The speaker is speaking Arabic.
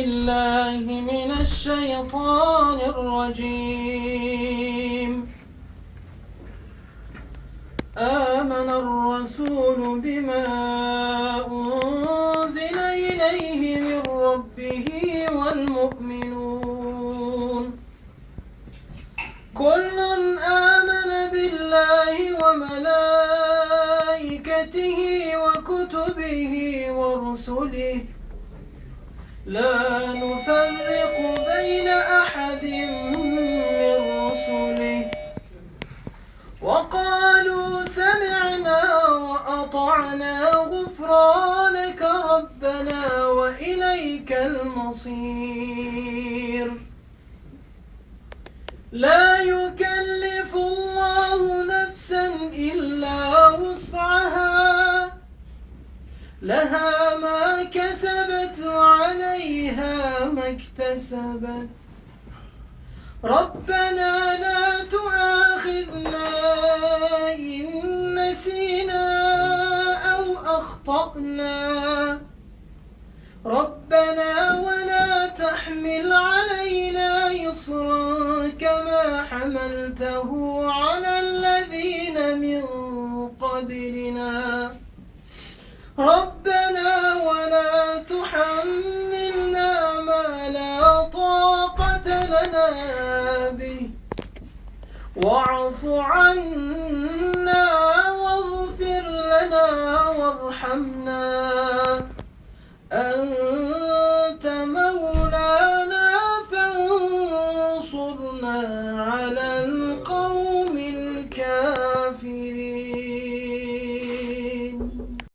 بالله من الشيطان الرجيم. آمن الرسول بما أنزل إليه من ربه والمؤمنون كل آمن بالله وملائكته وكتبه ورسله لا نفرق بين أحد من رسله وقالوا سمعنا وأطعنا غفرانك ربنا وإليك المصير. لا يكلف الله نفسا إلا وسعها لها ما كسبت وعليها ما اكتسبت ربنا لا تؤاخذنا إن نسينا أو أخطأنا ربنا ولا تحمل علينا إصرا كما حملته على الذين من قبلنا ربنا ولا تحملنا ما لا طاقة لنا به واعف عنا واغفر لنا وارحمنا أنت